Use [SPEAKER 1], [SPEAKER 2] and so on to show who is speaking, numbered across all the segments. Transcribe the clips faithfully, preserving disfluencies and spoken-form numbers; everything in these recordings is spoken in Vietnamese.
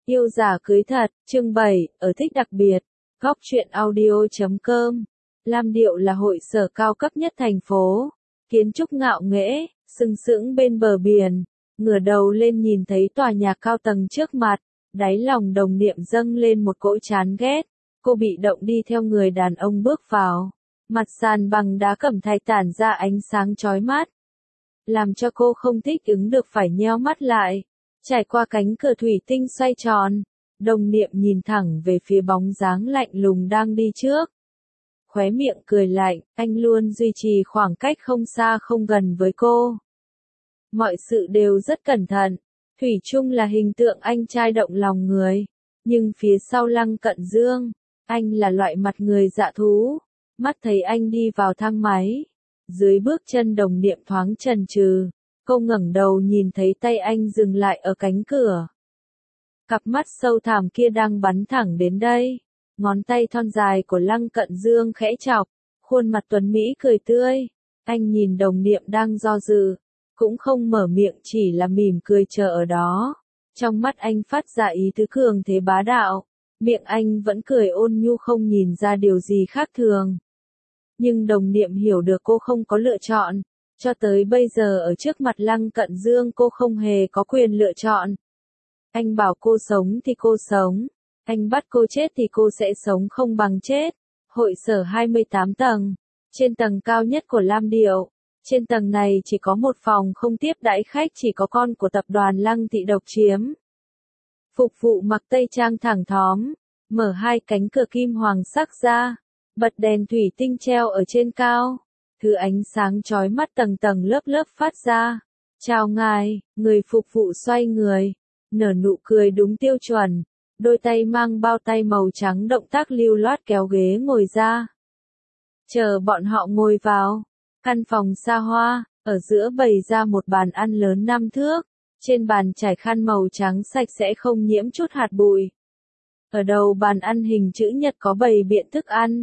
[SPEAKER 1] Yêu giả cưới thật, chương bảy, ở thích đặc biệt, góc truyện audio chấm com. Lam Điệu là hội sở cao cấp nhất thành phố, kiến trúc ngạo nghễ, sừng sững bên bờ biển, ngửa đầu lên nhìn thấy tòa nhà cao tầng trước mặt, đáy lòng Đồng Niệm dâng lên một cỗ chán ghét, cô bị động đi theo người đàn ông bước vào, mặt sàn bằng đá cẩm thạch tản ra ánh sáng chói mắt, làm cho cô không thích ứng được phải nheo mắt lại. Trải qua cánh cửa thủy tinh xoay tròn, Đồng Niệm nhìn thẳng về phía bóng dáng lạnh lùng đang đi trước. Khóe miệng cười lạnh, anh luôn duy trì khoảng cách không xa không gần với cô. Mọi sự đều rất cẩn thận, thủy chung là hình tượng anh trai động lòng người. Nhưng phía sau Lăng Cận Dương, anh là loại mặt người dạ thú. Mắt thấy anh đi vào thang máy, dưới bước chân Đồng Niệm thoáng chần chừ. Cô ngẩng đầu nhìn thấy tay anh dừng lại ở cánh cửa. Cặp mắt sâu thẳm kia đang bắn thẳng đến đây. Ngón tay thon dài của Lăng Cận Dương khẽ chọc, khuôn mặt tuấn Mỹ cười tươi. Anh nhìn Đồng Niệm đang do dự, cũng không mở miệng chỉ là mỉm cười chờ ở đó. Trong mắt anh phát ra ý tứ cường thế bá đạo, miệng anh vẫn cười ôn nhu không nhìn ra điều gì khác thường. Nhưng Đồng Niệm hiểu được cô không có lựa chọn. Cho tới bây giờ ở trước mặt Lăng Cận Dương cô không hề có quyền lựa chọn. Anh bảo cô sống thì cô sống, anh bắt cô chết thì cô sẽ sống không bằng chết. Hội sở hai mươi tám tầng, trên tầng cao nhất của Lam Điệu. Trên tầng này chỉ có một phòng không tiếp đãi khách, chỉ có con của tập đoàn Lăng Thị độc chiếm. Phục vụ mặc tây trang thẳng thóm, mở hai cánh cửa kim hoàng sắc ra, bật đèn thủy tinh treo ở trên cao. Thứ ánh sáng chói mắt tầng tầng lớp lớp phát ra. Chào ngài, người phục vụ xoay người, nở nụ cười đúng tiêu chuẩn, đôi tay mang bao tay màu trắng động tác lưu loát kéo ghế ngồi ra. Chờ bọn họ ngồi vào, căn phòng xa hoa, ở giữa bày ra một bàn ăn lớn năm thước, trên bàn trải khăn màu trắng sạch sẽ không nhiễm chút hạt bụi. Ở đầu bàn ăn hình chữ nhật có bày biện thức ăn.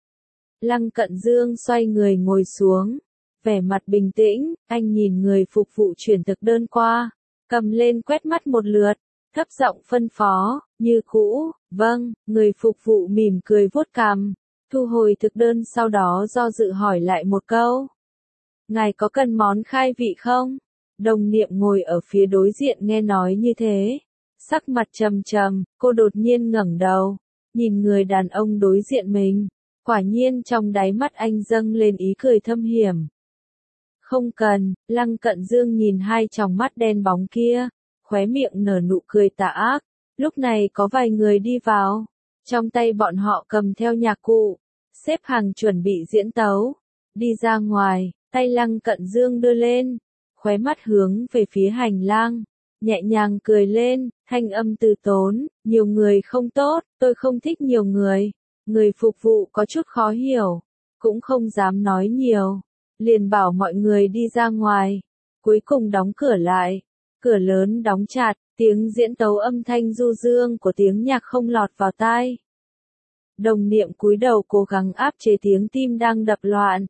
[SPEAKER 1] Lăng Cận Dương xoay người ngồi xuống, vẻ mặt bình tĩnh, anh nhìn người phục vụ chuyển thực đơn qua, cầm lên quét mắt một lượt, thấp giọng phân phó, như cũ, vâng, người phục vụ mỉm cười vuốt cằm, thu hồi thực đơn sau đó do dự hỏi lại một câu. Ngài có cần món khai vị không? Đồng Niệm ngồi ở phía đối diện nghe nói như thế, sắc mặt trầm trầm, cô đột nhiên ngẩng đầu, nhìn người đàn ông đối diện mình. Quả nhiên trong đáy mắt anh dâng lên ý cười thâm hiểm. Không cần, Lăng Cận Dương nhìn hai tròng mắt đen bóng kia, khóe miệng nở nụ cười tà ác. Lúc này có vài người đi vào, trong tay bọn họ cầm theo nhạc cụ, xếp hàng chuẩn bị diễn tấu. Đi ra ngoài, tay Lăng Cận Dương đưa lên, khóe mắt hướng về phía hành lang, nhẹ nhàng cười lên, thanh âm từ tốn, nhiều người không tốt, tôi không thích nhiều người. Người phục vụ có chút khó hiểu, cũng không dám nói nhiều, liền bảo mọi người đi ra ngoài, cuối cùng đóng cửa lại, cửa lớn đóng chặt, tiếng diễn tấu âm thanh du dương của tiếng nhạc không lọt vào tai. Đồng Niệm cúi đầu cố gắng áp chế tiếng tim đang đập loạn.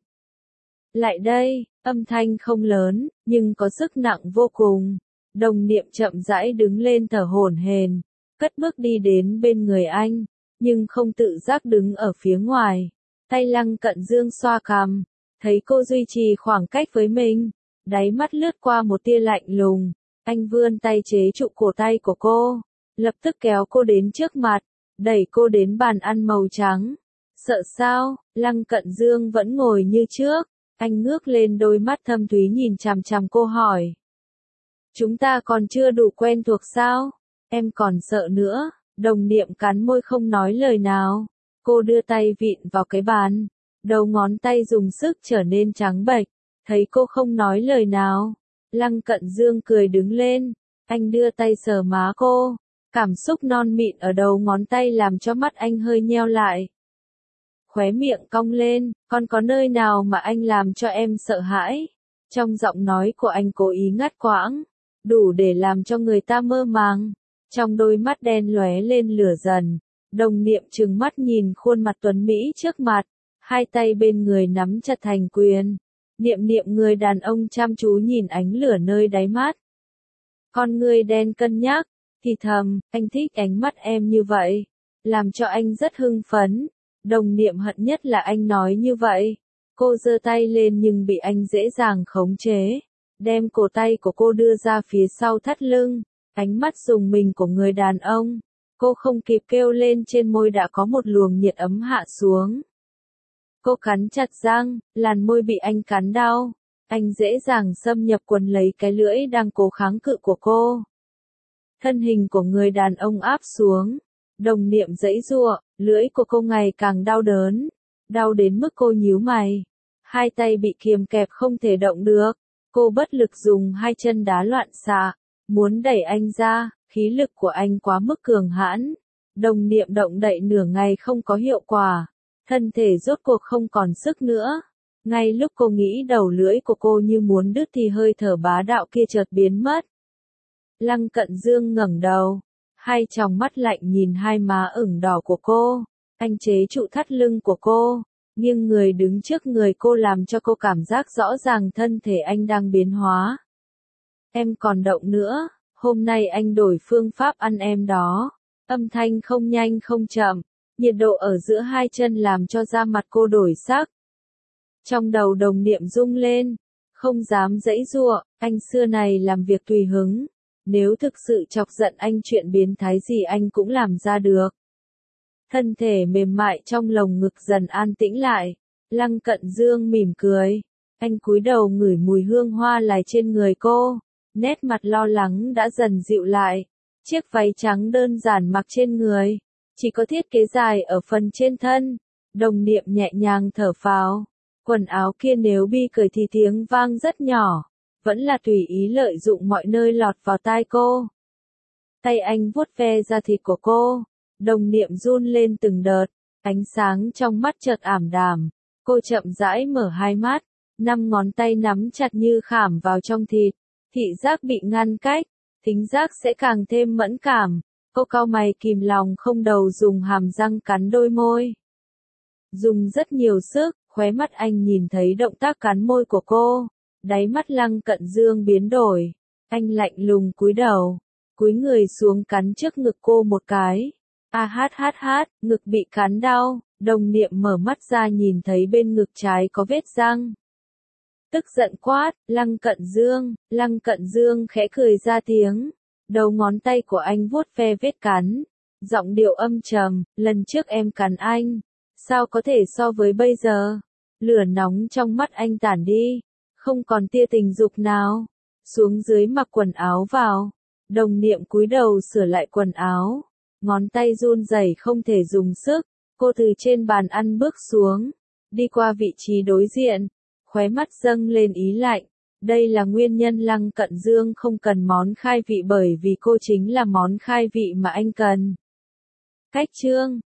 [SPEAKER 1] Lại đây, âm thanh không lớn, nhưng có sức nặng vô cùng. Đồng Niệm chậm rãi đứng lên thở hổn hển, cất bước đi đến bên người anh. Nhưng không tự giác đứng ở phía ngoài, tay Lăng Cận Dương xoa cằm, thấy cô duy trì khoảng cách với mình, đáy mắt lướt qua một tia lạnh lùng, anh vươn tay chế trụ cổ tay của cô, lập tức kéo cô đến trước mặt, đẩy cô đến bàn ăn màu trắng. Sợ sao? Lăng Cận Dương vẫn ngồi như trước, anh ngước lên đôi mắt thâm thúy nhìn chằm chằm cô hỏi. Chúng ta còn chưa đủ quen thuộc sao? Em còn sợ nữa? Đồng Niệm cắn môi không nói lời nào, cô đưa tay vịn vào cái bàn, đầu ngón tay dùng sức trở nên trắng bệch, thấy cô không nói lời nào, Lăng Cận Dương cười đứng lên, anh đưa tay sờ má cô, cảm xúc non mịn ở đầu ngón tay làm cho mắt anh hơi nheo lại. Khóe miệng cong lên, còn có nơi nào mà anh làm cho em sợ hãi? Trong giọng nói của anh cố ý ngắt quãng, đủ để làm cho người ta mơ màng. Trong đôi mắt đen lóe lên lửa dần, Đồng Niệm trừng mắt nhìn khuôn mặt tuấn Mỹ trước mặt, hai tay bên người nắm chặt thành quyền. Niệm Niệm người đàn ông chăm chú nhìn ánh lửa nơi đáy mắt. Con người đen cân nhắc, thì thầm, anh thích ánh mắt em như vậy, làm cho anh rất hưng phấn. Đồng Niệm hận nhất là anh nói như vậy. Cô giơ tay lên nhưng bị anh dễ dàng khống chế, đem cổ tay của cô đưa ra phía sau thắt lưng, ánh mắt rùng mình của người đàn ông. Cô không kịp kêu lên, trên môi đã có một luồng nhiệt ấm hạ xuống. Cô cắn chặt răng, làn môi bị anh cắn đau. Anh dễ dàng xâm nhập quần lấy cái lưỡi đang cố kháng cự của cô. Thân hình của người đàn ông áp xuống. Đồng Niệm giãy giụa, lưỡi của cô ngày càng đau đớn. Đau đến mức cô nhíu mày. Hai tay bị kiềm kẹp không thể động được. Cô bất lực dùng hai chân đá loạn xạ, muốn đẩy anh ra, khí lực của anh quá mức cường hãn. Đồng Niệm động đậy nửa ngày không có hiệu quả. Thân thể rốt cuộc không còn sức nữa. Ngay lúc cô nghĩ đầu lưỡi của cô như muốn đứt thì hơi thở bá đạo kia chợt biến mất. Lăng Cận Dương ngẩng đầu, hai tròng mắt lạnh nhìn hai má ửng đỏ của cô. Anh chế trụ thắt lưng của cô, nghiêng người đứng trước người cô làm cho cô cảm giác rõ ràng thân thể anh đang biến hóa. Em còn động nữa, hôm nay anh đổi phương pháp ăn em đó. Âm thanh không nhanh không chậm, nhiệt độ ở giữa hai chân làm cho da mặt cô đổi sắc. Trong đầu Đồng Niệm rung lên, không dám giãy giụa, anh xưa này làm việc tùy hứng, nếu thực sự chọc giận anh chuyện biến thái gì anh cũng làm ra được. Thân thể mềm mại trong lồng ngực dần an tĩnh lại, Lăng Cận Dương mỉm cười, anh cúi đầu ngửi mùi hương hoa lại trên người cô, nét mặt lo lắng đã dần dịu lại, chiếc váy trắng đơn giản mặc trên người, chỉ có thiết kế dài ở phần trên thân. Đồng Niệm nhẹ nhàng thở phào. Quần áo kia nếu bi cởi thì tiếng vang rất nhỏ, vẫn là tùy ý lợi dụng mọi nơi lọt vào tai cô. Tay anh vuốt ve da thịt của cô, Đồng Niệm run lên từng đợt, ánh sáng trong mắt chợt ảm đạm, cô chậm rãi mở hai mắt, năm ngón tay nắm chặt như khảm vào trong thịt, thị giác bị ngăn cách, thính giác sẽ càng thêm mẫn cảm. Cô cau mày kìm lòng không đầu dùng hàm răng cắn đôi môi. Dùng rất nhiều sức, khóe mắt anh nhìn thấy động tác cắn môi của cô, đáy mắt Lăng Cận Dương biến đổi, anh lạnh lùng cúi đầu, cúi người xuống cắn trước ngực cô một cái. A hát hát hát, ngực bị cắn đau, Đồng Niệm mở mắt ra nhìn thấy bên ngực trái có vết răng. Tức giận quát, Lăng Cận Dương, Lăng Cận Dương khẽ cười ra tiếng, đầu ngón tay của anh vuốt ve vết cắn, giọng điệu âm trầm, lần trước em cắn anh, sao có thể so với bây giờ? Lửa nóng trong mắt anh tản đi, không còn tia tình dục nào. Xuống dưới mặc quần áo vào. Đồng Niệm cúi đầu sửa lại quần áo, ngón tay run rẩy không thể dùng sức. Cô từ trên bàn ăn bước xuống, đi qua vị trí đối diện, khóe mắt dâng lên ý lạnh. Đây là nguyên nhân Lăng Cận Dương không cần món khai vị bởi vì cô chính là món khai vị mà anh cần. Cách chương